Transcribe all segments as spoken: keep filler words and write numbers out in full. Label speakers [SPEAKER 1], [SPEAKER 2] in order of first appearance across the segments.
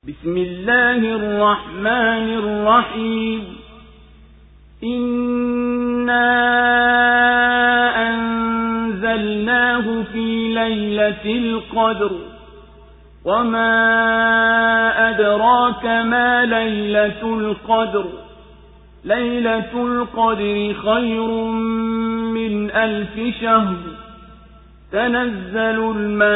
[SPEAKER 1] بسم الله الرحمن الرحيم إنا أنزلناه في ليلة القدر وما أدراك ما ليلة القدر ليلة القدر خير من ألف شهر تنزل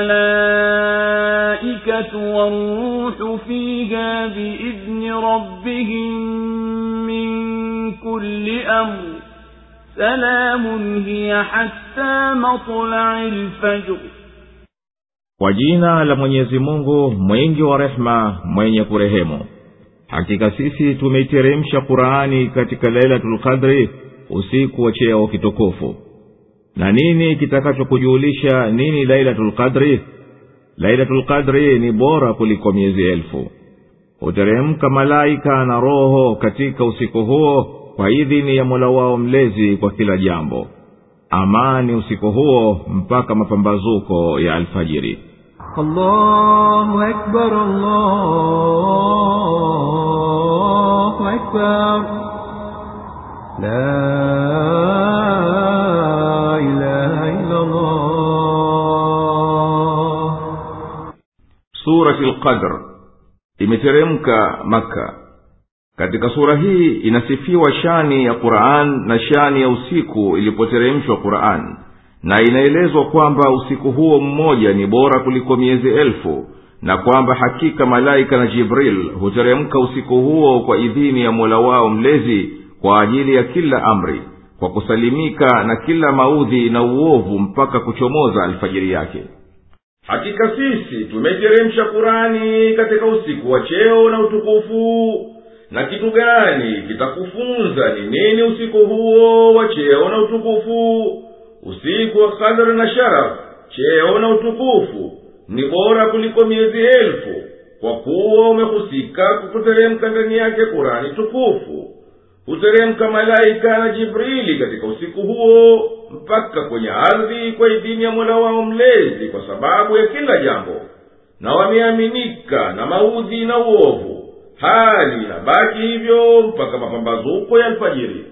[SPEAKER 1] الملائكة والروح فيها بإذن ربهم من كل أمر سلام هي حتى مطلع الفجر.
[SPEAKER 2] Kwa jina la Mwenyezi Mungu mwingi wa rehema mwenye kurehemu. Hakika sisi tumeiteremsha Qur'ani katika Lailatul Qadri, usiku wa cheo kitukufu. Na nini kitakachokujulisha nini Lailatul Qadri? Lailatul Qadri ni bora kuliko miezi elfu. Huteremka malaika na roho katika usiku huo kwa idhini ya Mola wao mlezi kwa kila jambo. Amani usiku huo mpaka mapambazuko ya alfajiri.
[SPEAKER 3] Allahu Akbar, Allahu Akbar, La ilaha illa Allah.
[SPEAKER 4] Suratul Qadr imeteremka Makka. Katika sura hii inasifiwa shani ya Qur'an na shani ya usiku ilipoteremshwa Qur'an, na inaelezwa kwamba usiku huo mmoja ni bora kuliko miezi elfu, na kwamba hakika malaika na Jibril huteremka usiku huo kwa idhini ya Mola wao mlezi kwa ajili ya kila amri, kwa kusalimika na kila maudhi na uovu mpaka kuchomoza alfajiri yake. Hakika sisi tumeteremsha Qur'ani katika usiku wa cheo na utukufu. Na kitu gani kitakufunza ni nini usiku huo wa cheo na utukufu? Usiku wa Qadr na Sharaf, cheo na utukufu, ni bora kuliko miezi elfu, kwa kuwa umehusika kuteremka ndani yake Qur'ani tukufu. Huteremka malaika na Jibrili katika usiku huo mpaka kwenye ardhi kwa idhini ya Mola wao mlezi kwa sababu ya kila jambo, na wameaminika na maudhi na uovu, hali inabaki hivyo mpaka mapambazuko ya alfajiri.